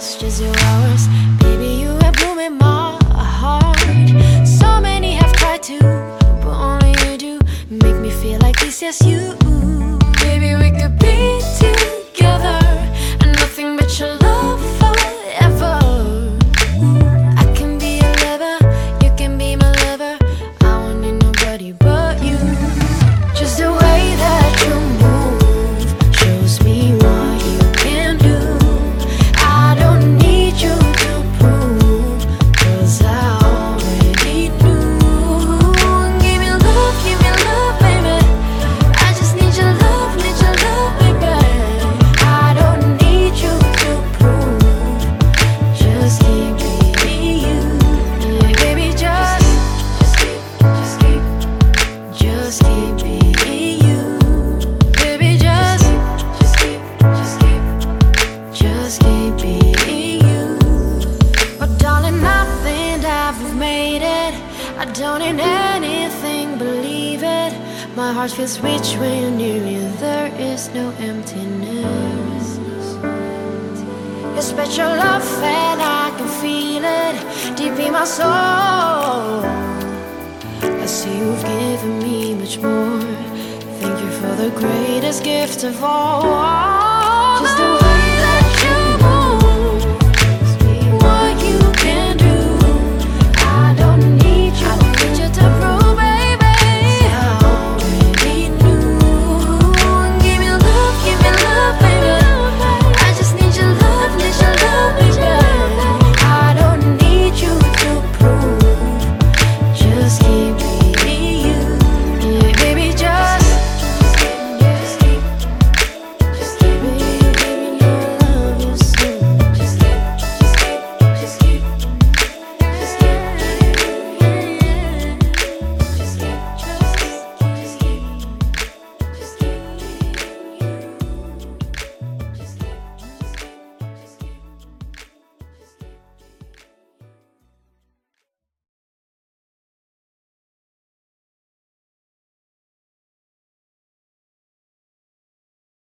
hours, just your hours. Baby, you have blooming my heart. So many have tried to, but only you do make me feel like this, yes you. Baby, we could be together and nothing but your love forever. I can be your lover, you can be my lover. I won't need nobody but you. Just the way that you move shows me what you can do. I don't need you to prove, 'cause I already knew. Give me love, baby. I just need your love, baby. I don't need you to prove, just keep being you. Yeah, baby, just keep being you. Baby, just keep being you. But darling, I think that we've made it. I don't need anything, believe it. My heart feels rich when you're near me. There is no emptiness. Your special love and I can feel it deep in my soul. I see you've given me much more. Thank you for the greatest gift of all. Just the